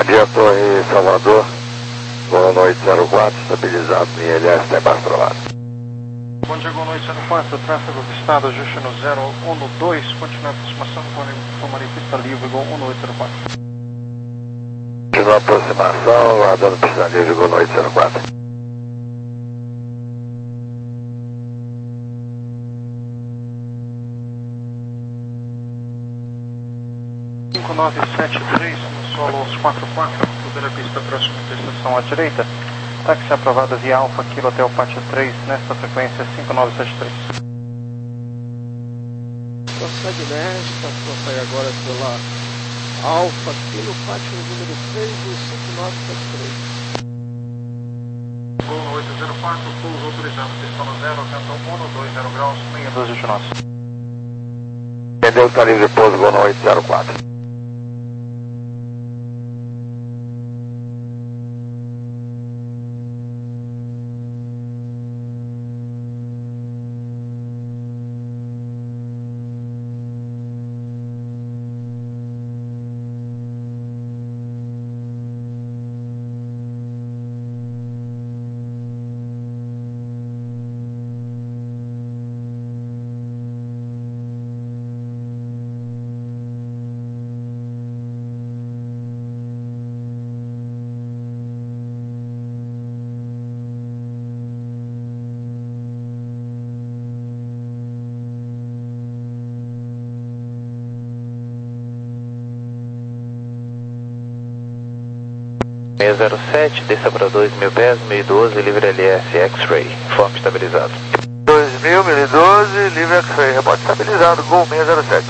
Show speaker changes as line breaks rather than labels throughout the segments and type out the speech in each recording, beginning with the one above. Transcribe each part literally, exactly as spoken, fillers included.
dia, Torre Salvador. Boa noite, zero quatro, estabilizado em L S, tem baixo travado.
Bom dia, boa noite, zero quatro, tráfego avistado, ajuste no zero um dois, continua a aproximação com a pista livre, igual um oito zero quatro.
Continua a aproximação, aguardando pista livre, igual noite, zero quatro.
cinco nove sete três, no solo aos quatro quatro, primeira pista próxima da estação à direita. Táxi aprovado via Alfa Kilo até o pátio três, nesta frequência cinco nove sete três.
Prossegue nesta, vou sair agora pela Alfa Kilo, pátio número três do cinco nove sete três.
Gol oito zero quatro, pouso autorizado, pistão no zero, canto um dois zero graus, meia dúzia de nós.
Entendeu, está livre, pouso, gol oito zero quatro.
seis zero sete, desça para dois mil pés, mil e doze, livre L S, X-Ray, informe estabilizado.
dois mil, mil e doze, livre X-Ray, reporte estabilizado, Gol seis zero sete.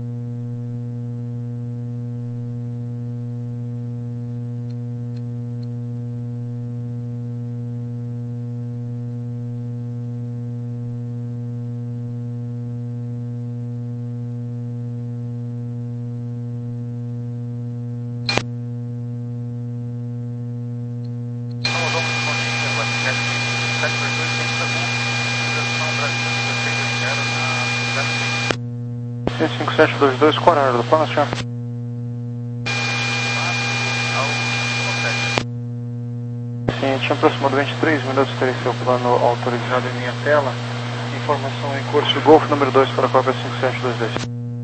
cinco sete dois dois, qual horário do plano, senhor? Sim, tinha aproximadamente três minutos teria seu plano autorizado em minha tela. Informação em curso, Golf número dois para a cópia cinco sete dois dois.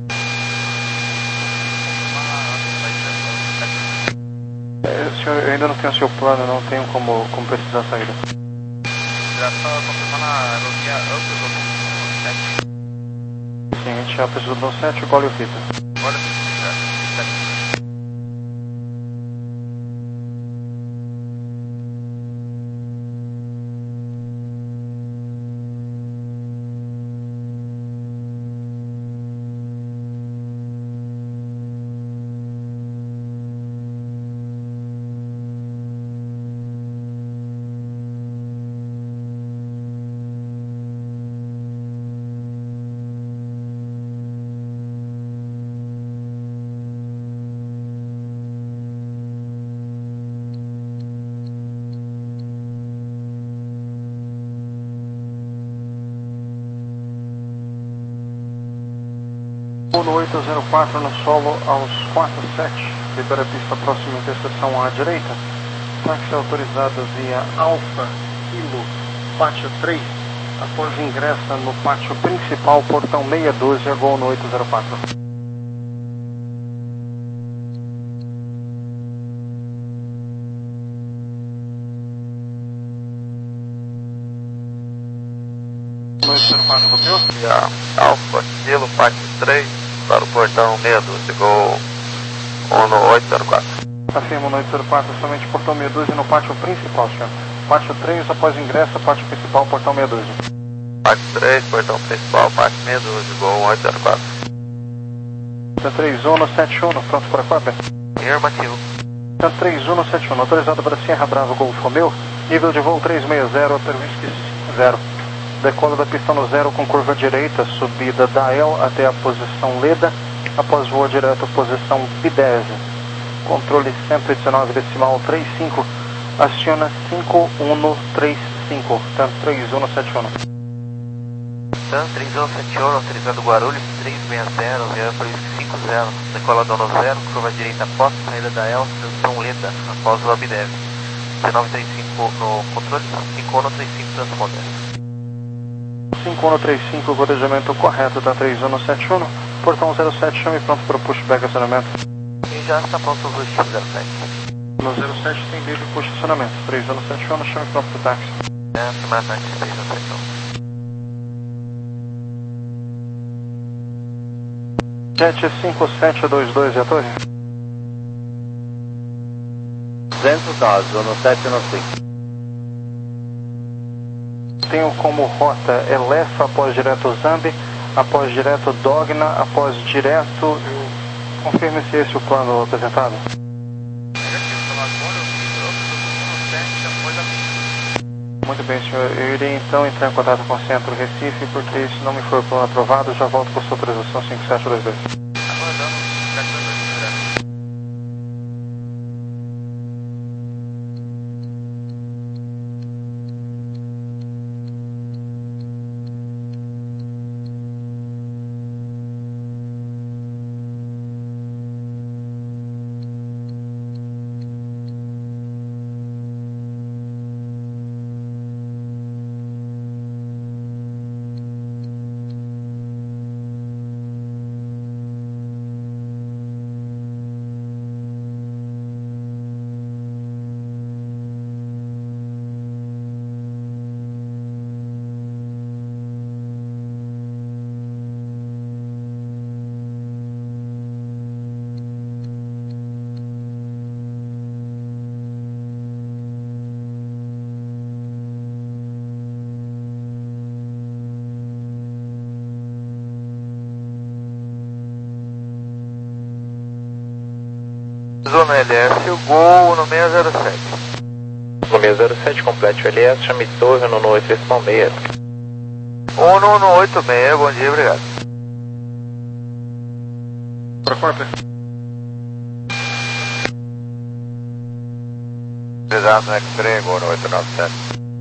É, senhor, eu ainda não tenho seu plano, não tenho como, como precisar a saída.
Já está confirmando a aerovia Upper sete.
Sim, a gente já precisou do sete, qual é o fita?
Olha, sete.
um oito zero quatro no solo aos quatro sete, libera a pista próxima interseção à direita. Táxi autorizado via Alfa Kilo, pátio três, após ingressa no pátio principal, portão seis doze, Gol no oito zero quatro. oito zero quatro, copiou?
Já, Alfa Kilo, pátio três, para o portão seis doze, Gol um oito zero quatro.
Afirmo no oito zero quatro, somente portão seis doze no pátio principal, senhor. Pátio três, após ingresso, pátio principal, portão seis doze.
Pátio três, portão principal, pátio seis doze, Gol oito zero quatro.
três um sete um, pronto para a cópia?
Afirmativo.
três um sete um, autorizado para Sierra Bravo Golf Romeo, nível de voo três seis zero, Perwinski cinco zero. Decola da pista no zero com curva direita, subida da E L até a posição Leda, após voo direto posição P dez. Controle cento e dezenove decimal trinta e cinco, aciona cinco um três cinco, tanto três um sete um.
TAM três um sete um, autorizado Guarulhos três seis zero, Viana Perwinski cinco zero, decolador no zero, curva direita após, saída da E L, posição Leda.
Alameda, após o Abdev. C nove três cinco no controle, cinco um três cinco transponder.
cinco um três cinco, cotejamento correto da três um sete um. Portão zero sete, chame pronto para o pushback acionamento.
E já está pronto o rush zero sete.
No zero sete tem livre push acionamento. três um sete um, chame pronto para o táxi.
É, primeira táxi três um sete um.
sete cinco sete dois dois, e a torre?
duzentos nove, zona sete um cinco.
Tenho como rota Elefa após direto Zambi, após direto Dogna, após direto... Confirme se esse é o plano apresentado. Muito bem, senhor. Eu irei então entrar em contato com o Centro Recife, porque se não me for o plano aprovado, já volto com a sua autorização cinco sete dois dois.
Zona L S, Gol no seis zero sete.
No seis zero sete, complete o L S, chame torre no oito seis seis.
um no oito seis, bom dia, obrigado.
Para quarta.
Exato, X-Ray, Gol no oito nove sete.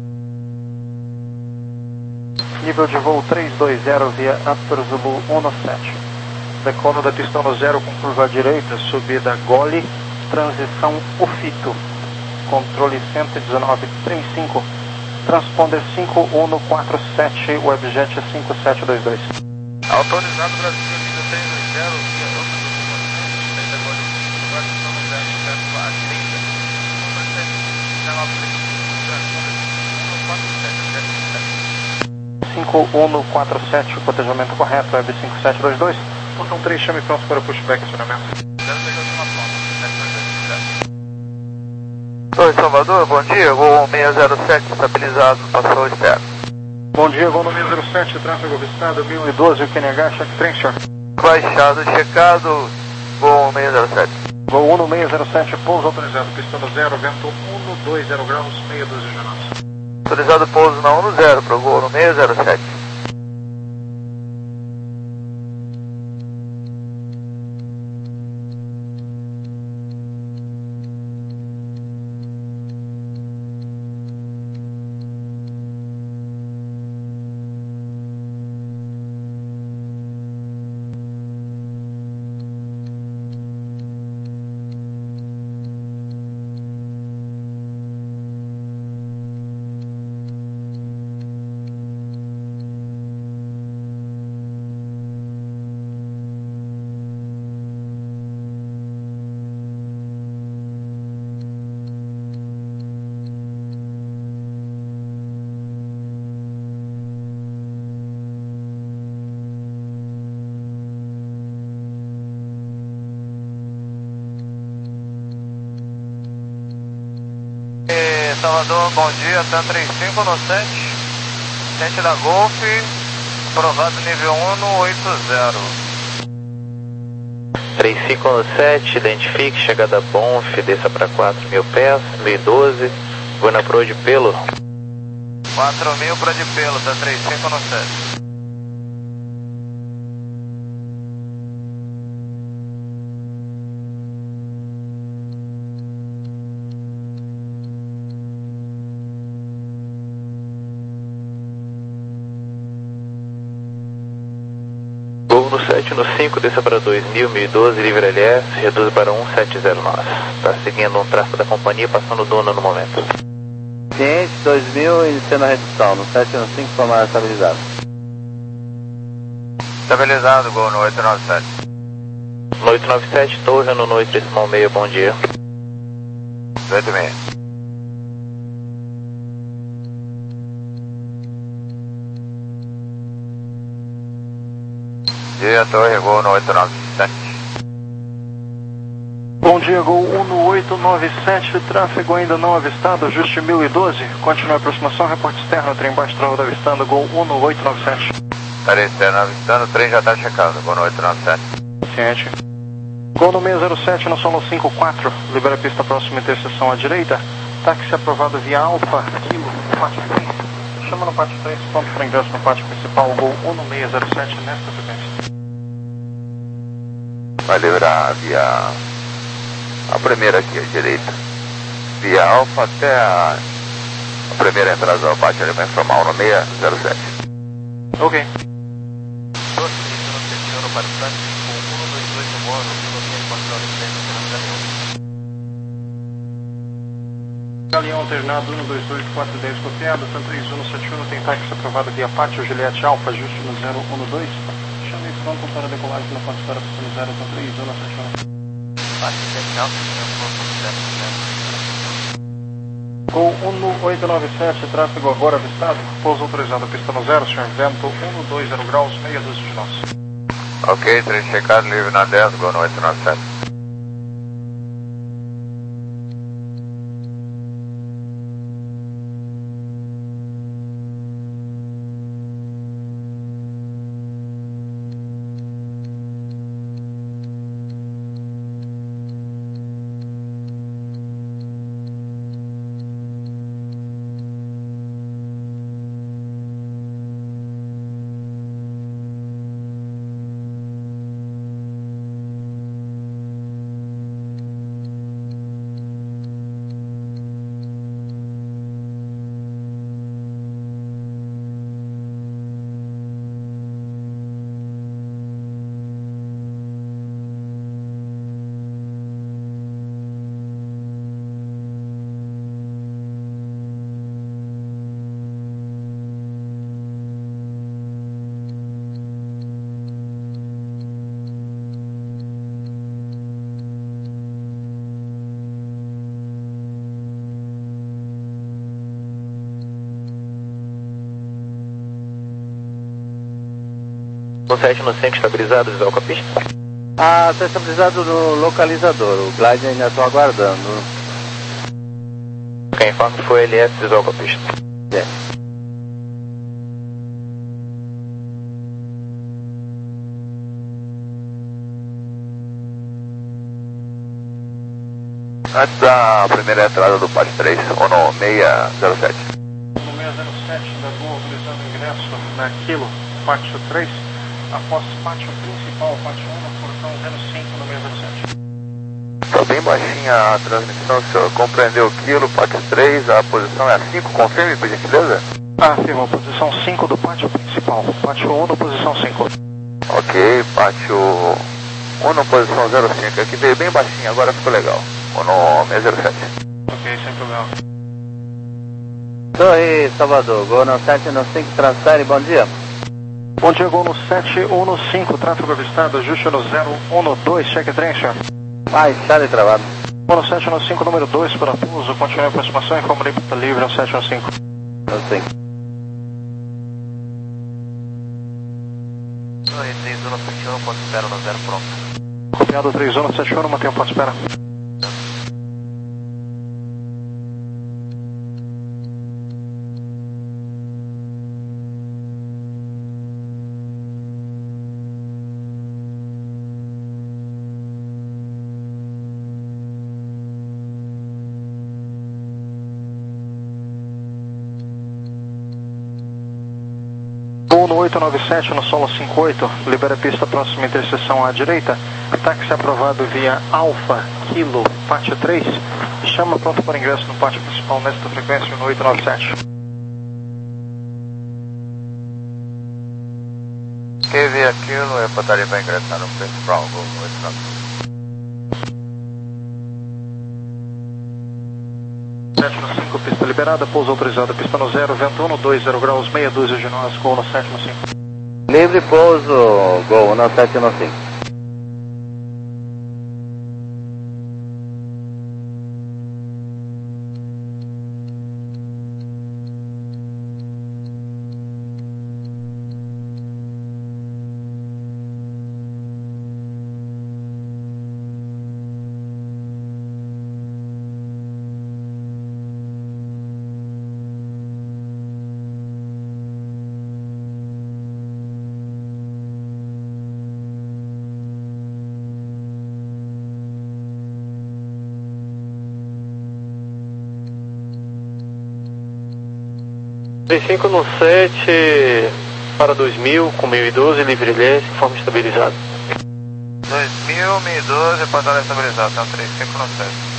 Nível de voo três dois zero via Upper Zulu um sete. Decola da pista no zero com curva à direita, subida Gole, transição Ufito. Controle cento e dezenove trinta e cinco, transponder cinco um quatro sete, Webjet cinco sete dois dois.
Autorizado Brasil, nível três dois zero, via Upper Zulu um sete, saída Gole Ufito, transição no zero, certo à trinta, controle cento e dezenove trinta e cinco, transponder cinco um quatro sete sete.
cinco um quatro sete, cotejamento correto, Web cinco sete dois dois. Portão três, chame pronto para pushback acionamento.
Oi, Salvador, bom dia, Gol seis zero sete, estabilizado, passou externo.
Bom dia, voo no seis zero sete, tráfego avistado, mil e doze, o Q N H, check trem, senhor.
Baixado, checado, Gol seis zero sete.
Voo um no seis zero sete, pouso autorizado, pista no zero, vento um dois zero graus, meia dúzia de knots.
Autorizado pouso na um no zero, para o Gol no seis zero sete. Salvador, bom dia, TAM trinta e cinco no sete, sete da Golf, aprovado nível um no oito zero.
trinta e cinco no sete, identifique, chegada Bonf, desça para quatro mil pés, mil e doze, vou na Pro de Pelo.
quatro mil para de Pelo, TAM trinta e cinco no sete.
No sete. sete no cinco, desça para dois mil, mil e doze, livre L S, reduz para um sete zero nove. Está seguindo um tráfego da companhia, passando dona no momento.
Ciente, dois mil, iniciando a redução, no sete no cinco, formar estabilizado.
Estabilizado, Gol no oito nove sete.
No oito nove sete, torre no noite decimal meio, bom dia.
oito seis. Dia, torre, Gol no oito nove sete.
Bom dia, Gol um no oito nove sete, tráfego ainda não avistado, ajuste mil e doze, continua a aproximação, reporte externo, trem baixo, trava avistando, Gol um no oito nove sete.
Estarei externo avistando, o trem já está checado, Gol no oito nove sete.
Ciente. Gol no seis zero sete, no solo cinco quatro, libera a pista próxima, interseção à direita, táxi aprovado via Alfa, Kilo, pátio três, chama no pátio três, ponto para ingresso no pátio principal, Gol um no seis zero sete, nesta frequência.
Vai liberar via a primeira aqui à direita, via Alfa até a, a primeira entrada do pátio ali, vai informar no seis zero sete.
Ok. Galeão alternado um dois dois quatro dez copiado, Santa três um sete um, tem táxi aprovado via Pátio Juliette Alfa, ajuste no zero um dois. Chame pronto para decolagem na ponte para pista no zero três um sete um.
Pátio Juliette Alfa,
Gol um no oito nove sete, tráfego agora avistado, pouso autorizado, pista no zero, senhor vento um dois zero graus, meia dúzia de nós.
Ok, trem checado, livre na dez, Gol no oito nove sete.
No sete no cinco, estabilizado, visual com a pista?
Ah, está estabilizado no localizador, o glide ainda estou aguardando.
Quem informa que foi L S, visual com a pista.
É.
Antes da primeira entrada do pátio três, ou no seis zero sete.
No seis zero sete, da Gol autorizando o ingresso na Kilo, pátio três, após pátio principal, pátio um, no portão zero cinco no seis zero sete.
Está bem baixinha a transmissão, senhor. Compreendeu o Kilo, pátio três, a posição é a cinco, confirme, por gentileza?
Ah, afirma, posição cinco do pátio principal, pátio um no posição cinco.
Ok, pátio um no posição zero cinco, aqui veio bem baixinho, agora ficou legal. Ou no seis zero sete.
Ok, sem problema.
Torre Salvador, Gol no sete no cinco, transfere, bom dia.
Bom dia, Gol no sete um no cinco, tráfego avistado, ajuste no zero um no dois, cheque trem, senhor.
Mais, chale travado.
Gol no sete no cinco, número dois, para pouso, continue a aproximação, informa pista livre no sete um cinco.
No cinco.
Torre três um sete um, ponto espera no zero pronto.
Copiado três um sete um, mantenha o ponto espera. No oito nove sete, no solo cinco oito, libera a pista próxima interseção à direita, táxi aprovado via Alfa, Kilo, pátio três, chama pronto para ingresso no pátio principal nesta frequência no oito nove sete.
Quem vê aquilo é botaria para ingressar no principal Gol oito nove
sete no cinco, pista liberada, pouso autorizado, pista no zero, vento um, dois zero graus, meia dúzia de nós, Gol no sete no cinco.
Livre pouso, Gol no sete no cinco.
trinta e cinco no sete para dois mil com mil e doze, livre leste, forma estabilizada.
dois mil, mil e doze, patrulha estabilizada, então trinta e cinco no sete.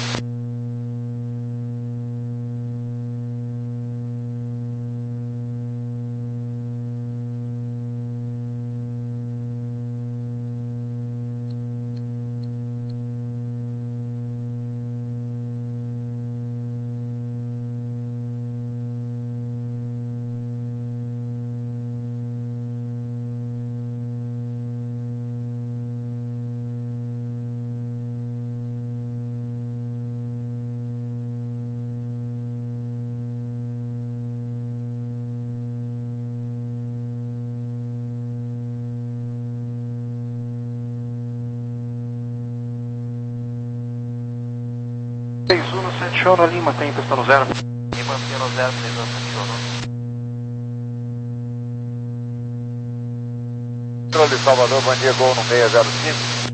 seis um no sete um, Lima, tem pista no zero.
Lima, pista no zero, seis um no sete um. Controle de Salvador, bom dia, Gol no seis zero cinco.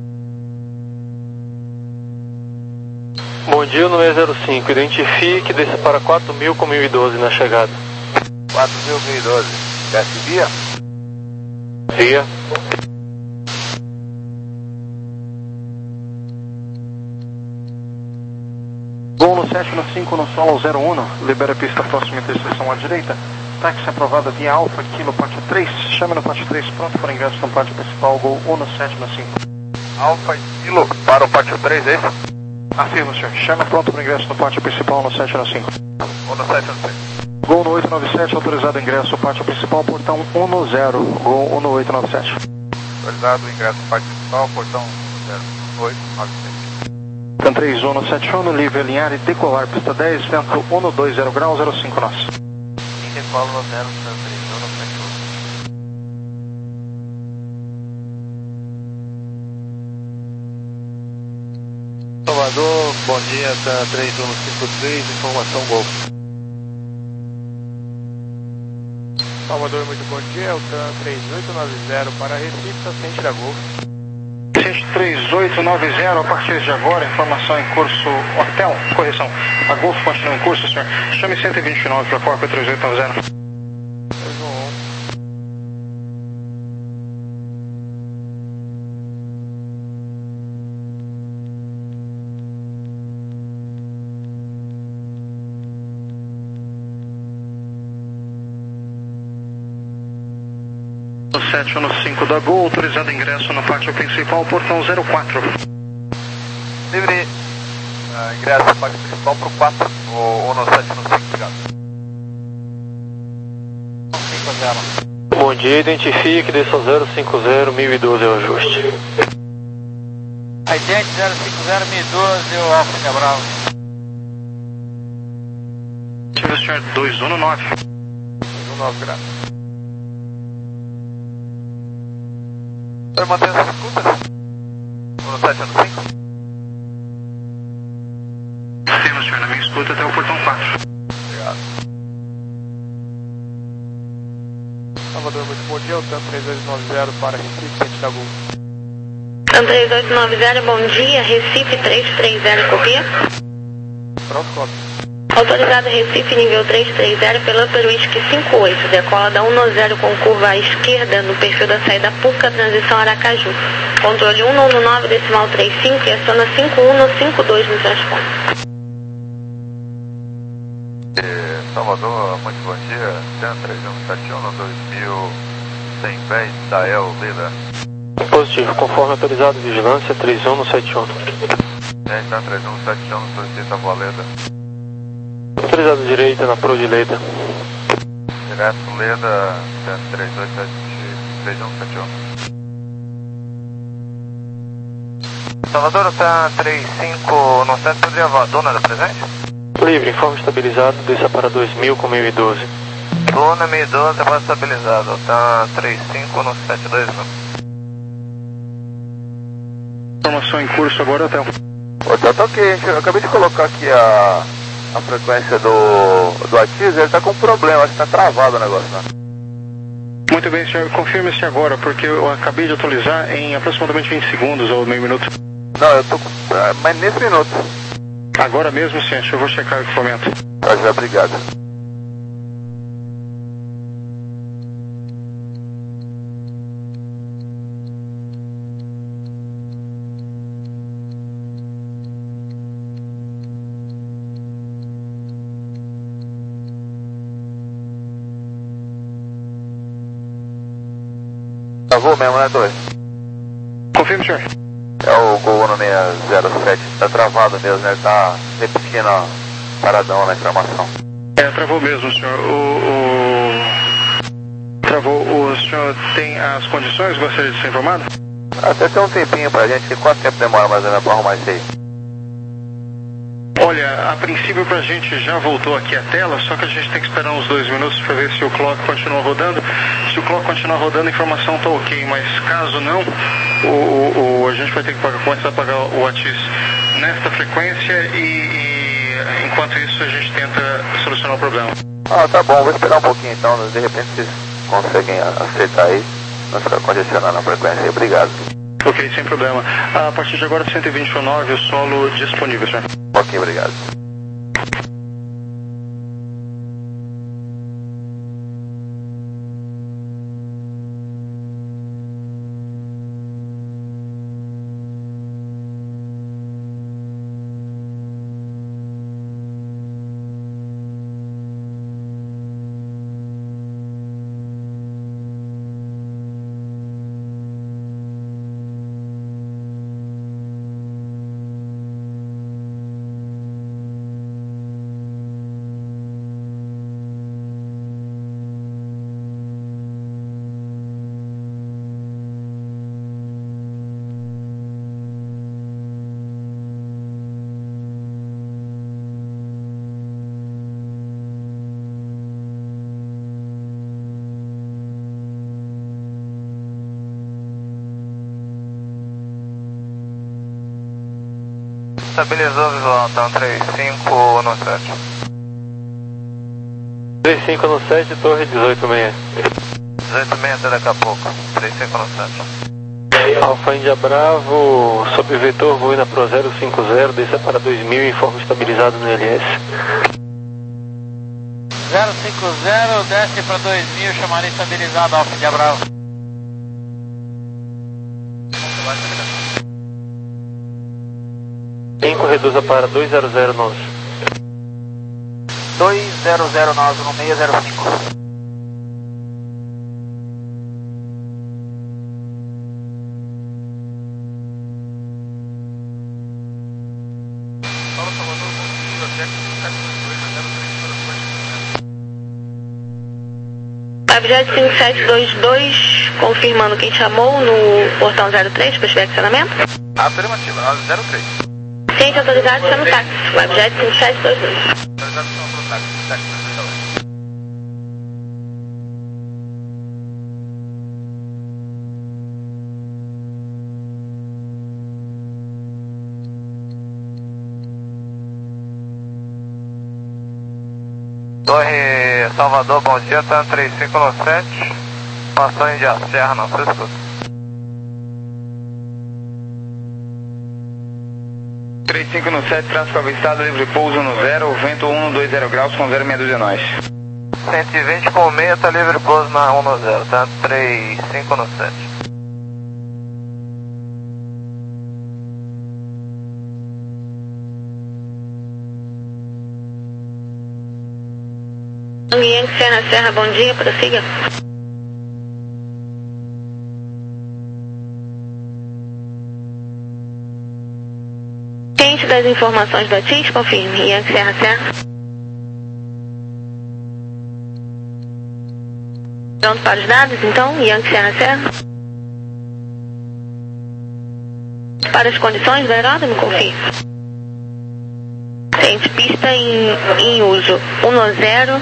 Bom dia no seis zero cinco, identifique, desça para quatro mil com mil e doze na chegada.
quatro mil, mil e doze. Desce via?
Via.
Gol no sete no cinco, no solo zero um, libera a pista próxima interseção à direita. Táxi aprovada via Alfa, Kilo, pátio três. Chame no pátio três, pronto para ingresso no pátio principal, Gol um no sete no cinco.
Alfa e Kilo para o pátio três, é isso?
Afirma, senhor. Chame pronto para ingresso no pátio principal no sete no cinco.
um no sete no cinco.
Gol no oito nove sete, autorizado ingresso no pátio principal, portão um no zero. Gol um no oito nove sete.
Autorizado ingresso no pátio principal, portão um zero oito nove sete.
Tan três um no sete um, livre alinhar e decolar, pista dez, vento um no dois zero graus, zero cinco nós.
Decola no zero, Tan três um no sete um.
Salvador, bom dia, Tan três um no cinco três, informação Gol. Salvador, muito bom dia, o Tan três oito nove zero para Recife, está ciente da Gol.
três oito nove zero, a partir de agora, informação em curso hotel, correção, a Golf continua em curso, senhor. Chame cento e vinte e nove para Corpo três oito nove zero. sete um no cinco da Gol, autorizado ingresso no pátio principal, portão zero quatro.
Livre uh, ingresso no pátio principal para o quatro, ou no sete no cinco, obrigado. cinco zero.
Bom dia, identifique, desça zero cinco zero, mil e doze é o ajuste.
Identity zero cinco zero, mil e doze, o Alfa Cabral.
Tive o senhor dois um no nove.
dois um nove, graças. Senhor, mantém as escutas? um no sete no cinco?
Sim, senhor, na minha escuta até o portão quatro.
Obrigado.
Salvador, muito bom dia, o Tan três oito nove zero para Recife, ciente da Gol.
Tan três oito nove zero, bom dia, Recife três três zero, copia.
Pronto, copia.
Autorizado Recife, nível três três zero, pela Upper Whisky cinco oito, decola da um no zero com curva à esquerda no perfil da saída Puca, transição Aracaju. Controle um no nove, decimal três cinco e aciona cinco um no cinco dois no transponder.
Salvador, muito bom dia, Tan três um sete um no dois mil cem pés, Dael, Leda.
Positivo, conforme autorizado, vigilância três um no sete um.
É, está três um no sete um, solicita a voa Leda.
Autorizado direita na Pro de Leda.
Direto Leda, três dois sete três um sete um. Salvador, está três cinco no sete, poderia voar, dona da presente?
Livre, informe estabilizado, desça para dois mil com mil e doze.
Luna mil e doze, voa estabilizado, está três cinco no sete dois mil.
Informação em curso agora, Hotel.
Hotel, tá ok, eu acabei de colocar aqui a, a frequência do, do Atiz, ele tá com um problema, acho que tá travado o negócio, né?
Muito bem, senhor, confirme-se agora, porque eu acabei de atualizar em aproximadamente vinte segundos ou meio minuto.
Não, eu tô com... mas nesse minuto.
Agora mesmo, sim, eu vou checar o equipamento.
Tá, já, obrigado. Travou mesmo, né, dois?
Confirme, senhor.
É o Gol Uno seis zero sete, tá travado mesmo, né? Ele tá repetindo a paradão na informação.
É, travou mesmo, senhor. O, o... Travou. O senhor tem as condições? Gostaria de ser informado?
Até tem um tempinho pra gente, quanto tempo demora mais ou menos pra arrumar isso aí?
Olha, a princípio pra gente já voltou aqui a tela, só que a gente tem que esperar uns dois minutos para ver se o clock continua rodando. Se o clock continuar rodando, a informação tá ok, mas caso não, o, o, o, a gente vai ter que pagar, começar a pagar o Atiz nesta frequência e, e enquanto isso a gente tenta solucionar o problema.
Ah, tá bom, vou esperar um pouquinho então, de repente vocês conseguem aceitar aí, não ficar condicionando a frequência aí, obrigado.
Ok, sem problema. A partir de agora, cento e vinte e nove, o solo disponível, senhor.
Ok, obrigado. Estabilizou visual, então três cinco no sete.
três cinco no sete, torre dezoito seis.
dezoito seis até daqui a pouco, três cinco no sete.
Alfa Índia Bravo, sob vetor, voe na Pro zero cinco zero, desça para dois mil e informe estabilizado no L S.
zero cinco zero, desce para dois mil, chamaria estabilizado, Alfa Índia Bravo.
cinco, reduza para dois zero zero nove.
dois zero zero nove no seis zero cinco.
Abjet cinco sete dois dois, confirmando quem chamou no portão zero três para estiver acionamento.
Afirmativa, zero três.
Ciente autorizado, está no táxi. Abjet cinco sete dois dois.
Autorizado pelo táxi, táxi dois dois. Torre Salvador, bom dia, tá no três cinco no sete, passou em Índia Serra, não se escuta.
três cinco no sete, tráfego avistado, livre pouso no zero, vento um no dois zero graus com zero meia dúzia nós.
cento e vinte com meia, tá livre pouso na um no zero, tá três cinco no sete.
Yankee Serra Serra, bom dia, prossiga. Ciente das informações da T I S, confirme. Yankee Serra Serra. Pronto para os dados, então? Yankee Serra Serra. Para as condições do aeródromo, confirme. Ciente, pista em, em uso. um zero.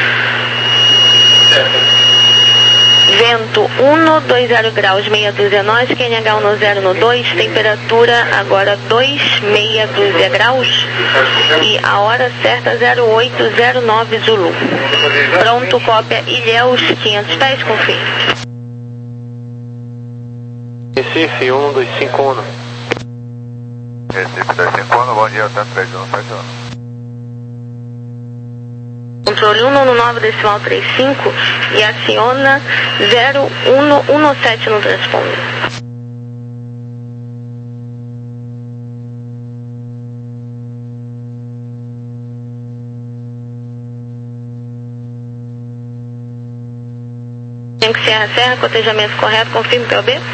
Vento um, dois zero graus, meia dúzia nós, Q N H um zero no dois, temperatura agora dois, meia dúzia graus e a hora certa zero oito zero nove Zulu. Pronto, cópia Ilhéus, quinhentos pés, confirme.
Recife um dois cinco um.
Recife dois cinco um, bom dia, Hotel três um sete um.
Controle um nove nove decimal trinta e cinco e aciona zero um um sete no transponder. Yankee Serra Serra, cotejamento correto, confirme P O B.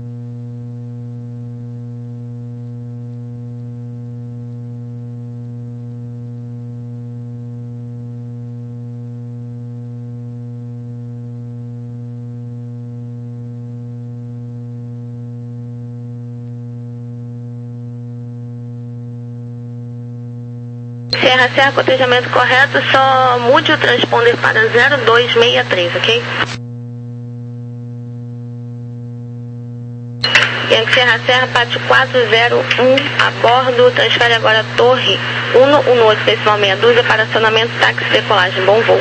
Serra Serra, cotejamento correto, só mude o transponder para zero dois seis três, ok? Yankee Serra Serra, pátio quatro zero um, a bordo, transfere agora a torre um um oito decimal meia dúzia para acionamento táxi decolagem, bom voo.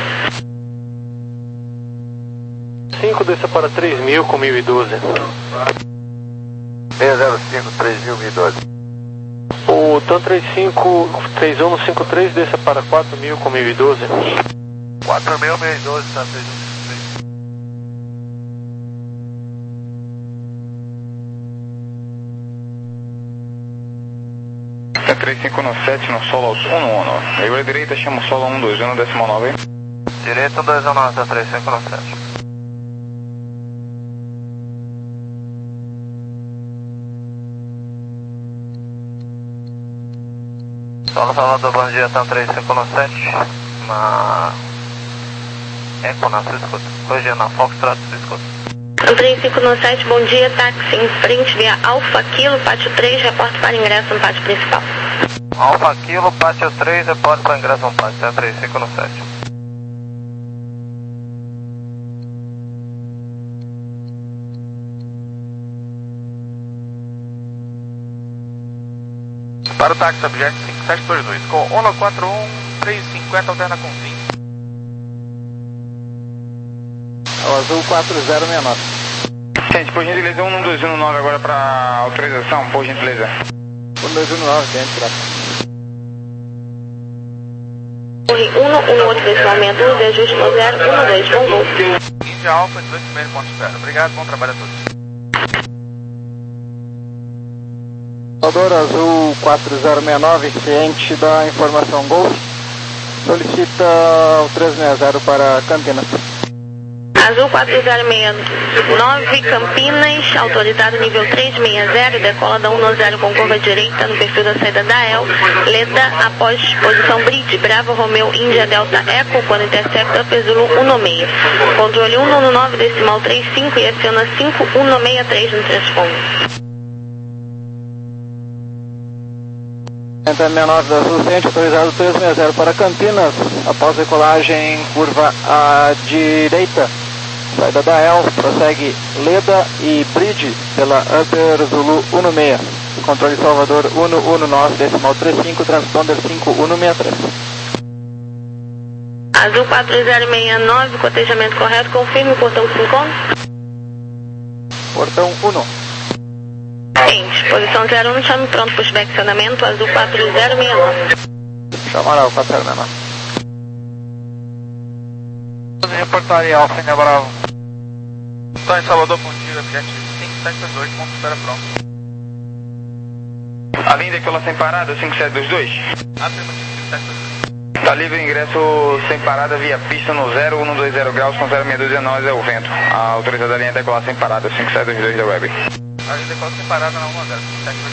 cinco desça para três mil com mil e doze.
seis zero cinco, três mil, mil e doze.
O TAM três cinco, três um cinco três desça para quatro mil com mil e doze.
quatro mil, mil e doze, TAM três um cinco três.
TAM três cinco no sete, no solo um no um. Libra direita, chama o solo um dois um decimal nove.
Direita um dois um nove, TAM três cinco no sete. Solo Salvador, bom dia, TAM três cinco no sete, na Eco, na Cisco, hoje é na Foxtrot, Cisco.
TAM três cinco no sete, bom dia, táxi em frente via Alfa Kilo, pátio três, reporte para ingresso no pátio principal.
Alfa Kilo, pátio três, reporte para ingresso no pátio, TAM três cinco no sete. Para o táxi, objeto cinco sete dois dois, com um quatro um, três cinco zero, alterna com cinco.
É o azul quatro zero seis nove.
Gente, por gentileza, um dois um nove agora para autorização, por gentileza.
um dois um nove, tem que
Torre um um oito decimal meia dúzia, ajuste no zero um dois, bom voo.
Índia Alfa, dezoito meio ponto espera. Obrigado, bom trabalho a todos.
Salvador Azul quatro zero seis nove, ciente da informação Golf, solicita o três seis zero para Campinas.
Azul quatro zero seis nove, Campinas, autorizado nível três seis zero, decola da um zero com curva direita no perfil da saída da E L, Leda após posição Bridge, Bravo Romeo Índia Delta Eco, quando intercepta Zulu um seis. Controle um nove nove decimal trinta e cinco e aciona cinco um seis três no transponder.
seis nove da Azul Ciente, autorizado três seis zero para Campinas, após decolagem curva à direita, saída da E L, prossegue Leda e Bridge pela Upper Zulu um seis, controle Salvador um um nove decimal trinta e cinco, transponder cinco um seis três.
Azul quatro zero seis nove, cotejamento correto, confirme o portão cinco.
Portão um.
Ciente, posição zero um, chame pronto para o acionamento, Azul quatro zero seis nove.
Chamará o quatro zero seis nove.
Reportaria Alfa, Índia Bravo. Estou em Salvador, bom dia, objeto cinco sete dois dois, ponto espera pronto.
A linha decola sem parada, cinco sete dois dois.
Afirmativo, cinco sete dois dois.
Está livre o ingresso sem parada via pista no zero um dois zero graus com zero seis dois nós é o vento. A autorizada linha decolar sem parada, cinco sete dois dois da web.
A gente decola sem parada na um zero, cinco sete dois dois.